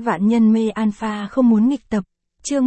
Vạn nhân mê alpha không muốn nghịch tập. Chương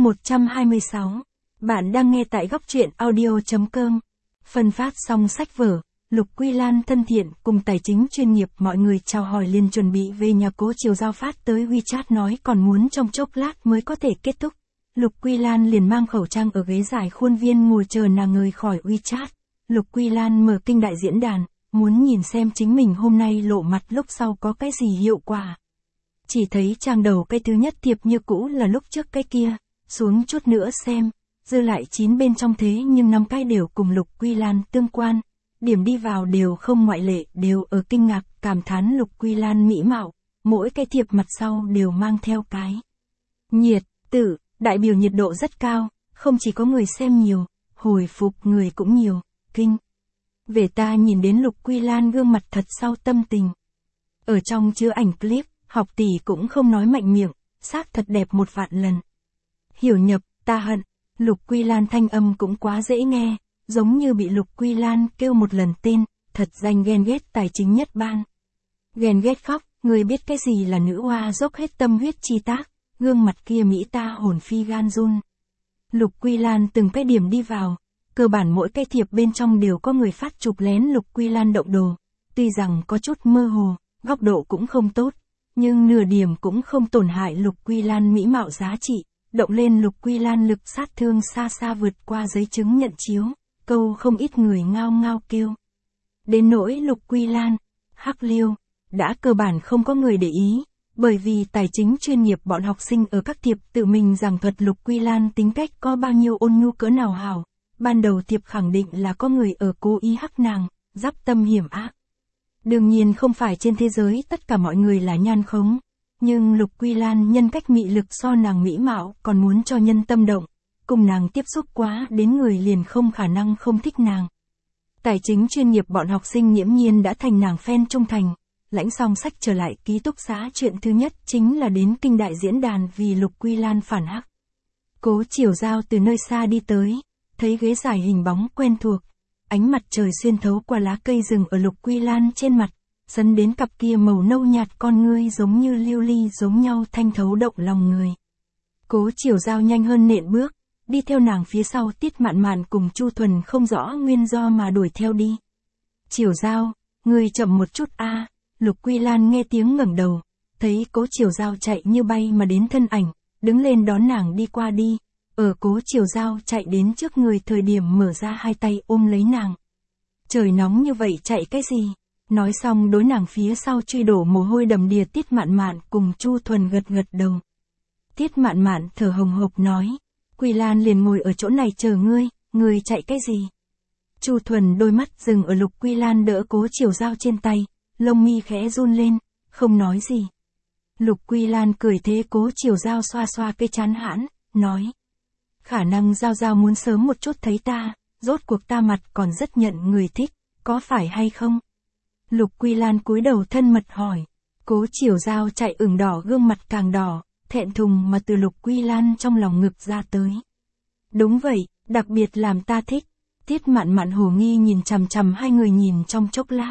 126. Bạn đang nghe tại góc truyện audio.com. Phân phát xong sách vở, Lục Quy Lan thân thiện cùng tài chính chuyên nghiệp mọi người chào hỏi liền chuẩn bị về nhà. Cố Chiều Giao phát tới WeChat nói còn muốn trong chốc lát mới có thể kết thúc. Lục Quy Lan liền mang khẩu trang ở ghế dài khuôn viên ngồi chờ nàng rời khỏi WeChat. Lục Quy Lan mở kinh đại diễn đàn, muốn nhìn xem chính mình hôm nay lộ mặt lúc sau có cái gì hiệu quả. Chỉ thấy trang đầu cái thứ nhất thiệp như cũ là lúc trước cái kia, xuống chút nữa xem, dư lại 9 bên trong thế nhưng 5 cái đều cùng Lục Quy Lan tương quan, điểm đi vào đều không ngoại lệ, đều ở kinh ngạc, cảm thán Lục Quy Lan mỹ mạo, mỗi cái thiệp mặt sau đều mang theo cái nhiệt tử, đại biểu nhiệt độ rất cao, không chỉ có người xem nhiều, hồi phục người cũng nhiều, kinh. Về ta nhìn đến Lục Quy Lan gương mặt thật sau tâm tình. Ở trong chứa ảnh clip, học tỷ cũng không nói mạnh miệng, xác thật đẹp 1.000.000 lần. Hiểu nhập, ta hận, Lục Quy Lan thanh âm cũng quá dễ nghe, giống như bị Lục Quy Lan kêu một lần tên, thật danh ghen ghét tài chính nhất ban. Ghen ghét khóc, người biết cái gì là nữ hoa dốc hết tâm huyết chi tác, gương mặt kia mỹ ta hồn phi gan run. Lục Quy Lan từng cái điểm đi vào, cơ bản mỗi cái thiệp bên trong đều có người phát chụp lén Lục Quy Lan động đồ, tuy rằng có chút mơ hồ, góc độ cũng không tốt, nhưng nửa điểm cũng không tổn hại Lục Quy Lan mỹ mạo giá trị, động lên Lục Quy Lan lực sát thương xa xa vượt qua giấy chứng nhận chiếu, câu không ít người ngao ngao kêu. Đến nỗi Lục Quy Lan, hắc liêu, đã cơ bản không có người để ý, bởi vì tài chính chuyên nghiệp bọn học sinh ở các thiệp tự mình giảng thuật Lục Quy Lan tính cách có bao nhiêu ôn nhu cỡ nào hảo, ban đầu thiệp khẳng định là có người ở cố ý hắc nàng, giáp tâm hiểm ác. Đương nhiên không phải trên thế giới tất cả mọi người là nhan khống, nhưng Lục Quy Lan nhân cách mị lực so nàng mỹ mạo còn muốn cho nhân tâm động, cùng nàng tiếp xúc quá đến người liền không khả năng không thích nàng. Tài chính chuyên nghiệp bọn học sinh nghiễm nhiên đã thành nàng fan trung thành, lãnh xong sách trở lại ký túc xá chuyện thứ nhất chính là đến kinh đại diễn đàn vì Lục Quy Lan phản hắc. Cố Chiều Giao từ nơi xa đi tới, thấy ghế dài hình bóng quen thuộc, ánh mặt trời xuyên thấu qua lá cây rừng ở Lục Quy Lan trên mặt, dẫn đến cặp kia màu nâu nhạt con ngươi giống như lưu ly giống nhau thanh thấu động lòng người. Cố Chiều Giao nhanh hơn nện bước, đi theo nàng phía sau Tiết Mạn Mạn cùng Chu Thuần không rõ nguyên do mà đuổi theo đi. Chiều Giao, ngươi chậm một chút a. Lục Quy Lan nghe tiếng ngẩng đầu, thấy Cố Chiều Giao chạy như bay mà đến thân ảnh, đứng lên đón nàng đi qua đi. Ở Cố Chiều Giao chạy đến trước người thời điểm mở ra hai tay ôm lấy nàng. Trời nóng như vậy chạy cái gì? Nói xong đối nàng phía sau truy đổ mồ hôi đầm đìa Tiết Mạn Mạn cùng Chu Thuần gật gật đầu. Tiết Mạn Mạn thở hồng hộc nói, Quy Lan liền ngồi ở chỗ này chờ ngươi chạy cái gì? Chu Thuần đôi mắt dừng ở Lục Quy Lan đỡ Cố Chiều Giao trên tay, lông mi khẽ run lên, không nói gì. Lục Quy Lan cười thế Cố Chiều Giao xoa xoa cái chán hãn, nói. Khả năng Giao Giao muốn sớm một chút thấy ta, rốt cuộc ta mặt còn rất nhận người thích, có phải hay không? Lục Quy Lan cúi đầu thân mật hỏi. Cố Chiều Giao chạy ửng đỏ gương mặt càng đỏ, thẹn thùng mà từ Lục Quy Lan trong lòng ngực ra tới. Đúng vậy, đặc biệt làm ta thích. Tiết Mạn Mạn hồ nghi nhìn chằm chằm hai người nhìn trong chốc lát.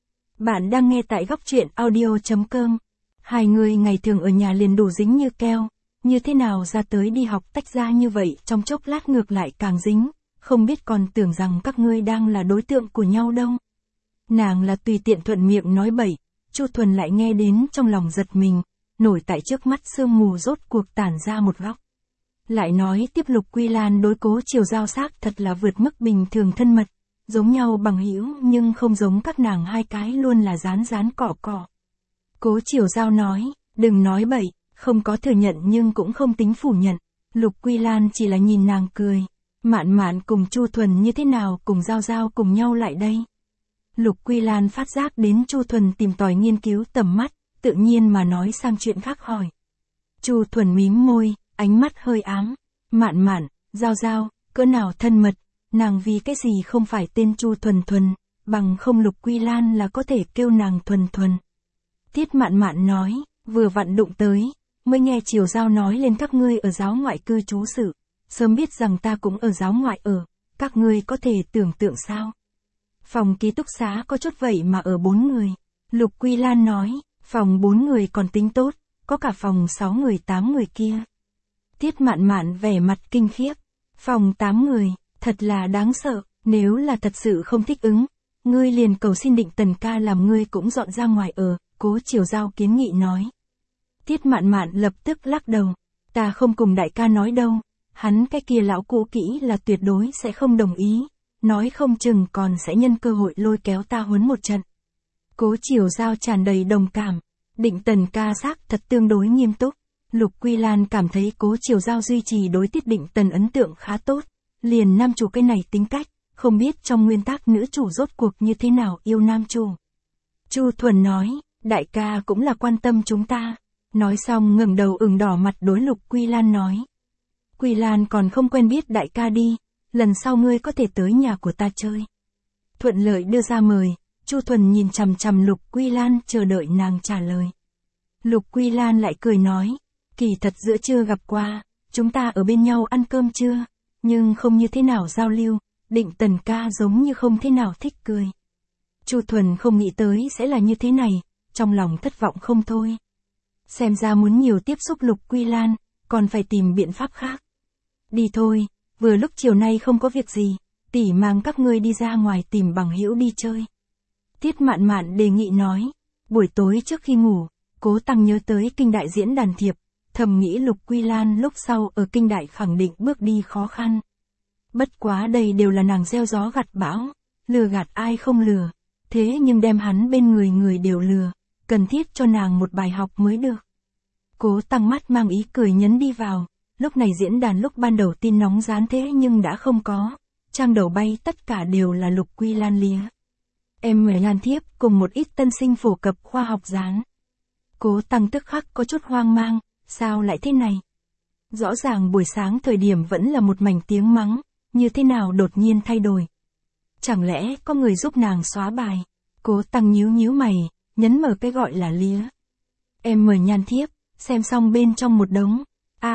Bạn đang nghe tại góc truyện audio.com. Hai người ngày thường ở nhà liền đủ dính như keo, như thế nào ra tới đi học tách ra như vậy trong chốc lát ngược lại càng dính, không biết còn tưởng rằng các ngươi đang là đối tượng của nhau đâu. Nàng là tùy tiện thuận miệng nói bậy, Chu Thuần lại nghe đến trong lòng giật mình, nổi tại trước mắt sương mù rốt cuộc tản ra một góc. Lại nói tiếp Lục Quy Lan đối Cố Chiều Giao xác thật là vượt mức bình thường thân mật, giống nhau bằng hữu nhưng không giống các nàng hai cái luôn là rán rán cỏ cỏ. Cố Chiều Giao nói, đừng nói bậy, không có thừa nhận nhưng cũng không tính phủ nhận. Lục Quy Lan chỉ là nhìn nàng cười. Mạn Mạn cùng Chu Thuần như thế nào cùng Giao Giao cùng nhau lại đây? Lục Quy Lan phát giác đến Chu Thuần tìm tòi nghiên cứu tầm mắt, tự nhiên mà nói sang chuyện khác hỏi. Chu Thuần mím môi, ánh mắt hơi ám. Mạn Mạn, Giao Giao, cỡ nào thân mật, nàng vì cái gì không phải tên Chu Thuần Thuần, bằng không Lục Quy Lan là có thể kêu nàng Thuần Thuần. Tiết Mạn Mạn nói, vừa vặn đụng tới, mới nghe Chiều Giao nói lên các ngươi ở giáo ngoại cư trú sự, sớm biết rằng ta cũng ở giáo ngoại ở, các ngươi có thể tưởng tượng sao? Phòng ký túc xá có chút vậy mà ở 4 người. Lục Quy Lan nói, phòng 4 người còn tính tốt, có cả phòng 6 người 8 người kia. Tiết Mạn Mạn vẻ mặt kinh khiếp. Phòng 8 người, thật là đáng sợ, nếu là thật sự không thích ứng, ngươi liền cầu xin Định Tần ca làm ngươi cũng dọn ra ngoài ở, Cố Chiều Giao kiến nghị nói. Tiết Mạn Mạn lập tức lắc đầu, ta không cùng đại ca nói đâu, hắn cái kia lão cũ kỹ là tuyệt đối sẽ không đồng ý, nói không chừng còn sẽ nhân cơ hội lôi kéo ta huấn một trận. Cố Chiều Giao tràn đầy đồng cảm, Định Tần ca xác thật tương đối nghiêm túc. Lục Quy Lan cảm thấy Cố Chiều Giao duy trì đối Tiết Định Tần ấn tượng khá tốt, liền nam chủ cái này tính cách, không biết trong nguyên tắc nữ chủ rốt cuộc như thế nào yêu nam chủ. Chu Thuần nói, đại ca cũng là quan tâm chúng ta. Nói xong ngẩng đầu ửng đỏ mặt đối Lục Quy Lan nói. Quy Lan còn không quen biết đại ca đi, lần sau ngươi có thể tới nhà của ta chơi. Thuận lợi đưa ra mời, Chu Thuần nhìn chằm chằm Lục Quy Lan chờ đợi nàng trả lời. Lục Quy Lan lại cười nói, kỳ thật giữa trưa gặp qua, chúng ta ở bên nhau ăn cơm trưa, nhưng không như thế nào giao lưu, Định Tần ca giống như không thế nào thích cười. Chu Thuần không nghĩ tới sẽ là như thế này, trong lòng thất vọng không thôi. Xem ra muốn nhiều tiếp xúc Lục Quy Lan, còn phải tìm biện pháp khác. Đi thôi, vừa lúc chiều nay không có việc gì, tỷ mang các ngươi đi ra ngoài tìm bằng hữu đi chơi. Tiết Mạn Mạn đề nghị nói, buổi tối trước khi ngủ, Cố Tăng nhớ tới Kinh Đại diễn đàn thiệp, thầm nghĩ Lục Quy Lan lúc sau ở Kinh Đại khẳng định bước đi khó khăn. Bất quá đây đều là nàng gieo gió gặt bão, lừa gạt ai không lừa, thế nhưng đem hắn bên người người đều lừa, cần thiết cho nàng một bài học mới được. Cố Tăng mắt mang ý cười nhấn đi vào, lúc này diễn đàn lúc ban đầu tin nóng dán thế nhưng đã không có, trang đầu bay tất cả đều là Lục Quy Lan lía. Em mời Lan thiếp cùng một ít tân sinh phổ cập khoa học dán. Cố Tăng tức khắc có chút hoang mang, sao lại thế này? Rõ ràng buổi sáng thời điểm vẫn là một mảnh tiếng mắng, như thế nào đột nhiên thay đổi? Chẳng lẽ có người giúp nàng xóa bài? Cố Tăng nhíu nhíu mày, nhấn mở cái gọi là lía. Em mời Nhan thiếp, xem xong bên trong một đống.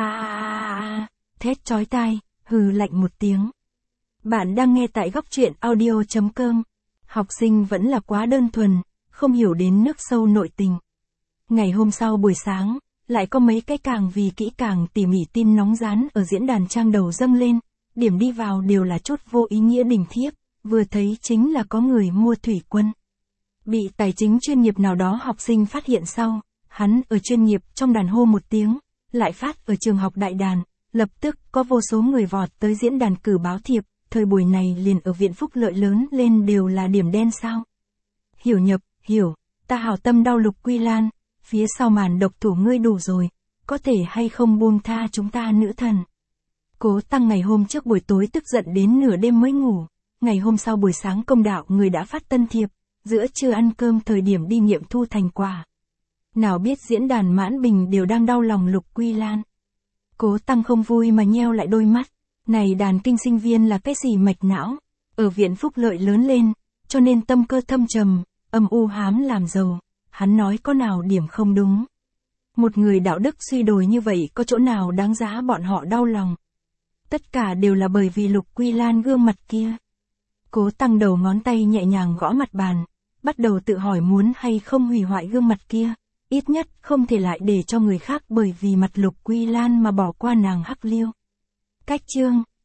Thét chói tai, hừ lạnh một tiếng. Bạn đang nghe tại góc truyện audio.com. Học sinh vẫn là quá đơn thuần, không hiểu đến nước sâu nội tình. Ngày hôm sau buổi sáng, lại có mấy cái càng vì kỹ càng tỉ mỉ tin nóng dán ở diễn đàn trang đầu dâng lên, điểm đi vào đều là chút vô ý nghĩa đình thiếp, vừa thấy chính là có người mua thủy quân. Bị tài chính chuyên nghiệp nào đó học sinh phát hiện sau, hắn ở chuyên nghiệp trong đàn hô một tiếng, lại phát ở trường học đại đàn, lập tức có vô số người vọt tới diễn đàn cử báo thiệp, thời buổi này liền ở viện phúc lợi lớn lên đều là điểm đen sao. Hiểu nhập, hiểu, ta hảo tâm đau Lục Quy Lan, phía sau màn độc thủ ngươi đủ rồi, có thể hay không buông tha chúng ta nữ thần. Cố Tăng ngày hôm trước buổi tối tức giận đến nửa đêm mới ngủ, ngày hôm sau buổi sáng công đạo người đã phát tân thiệp, giữa trưa ăn cơm thời điểm đi nghiệm thu thành quả. Nào biết diễn đàn mãn bình đều đang đau lòng Lục Quy Lan. Cố Tăng không vui mà nheo lại đôi mắt, này đàn kinh sinh viên là cái gì mạch não, ở viện phúc lợi lớn lên, cho nên tâm cơ thâm trầm, âm u hám làm giàu, hắn nói có nào điểm không đúng. Một người đạo đức suy đồi như vậy có chỗ nào đáng giá bọn họ đau lòng. Tất cả đều là bởi vì Lục Quy Lan gương mặt kia. Cố Tăng đầu ngón tay nhẹ nhàng gõ mặt bàn, bắt đầu tự hỏi muốn hay không hủy hoại gương mặt kia, ít nhất không thể lại để cho người khác bởi vì mặt Lục Quy Lan mà bỏ qua nàng hắc liêu. Cách chương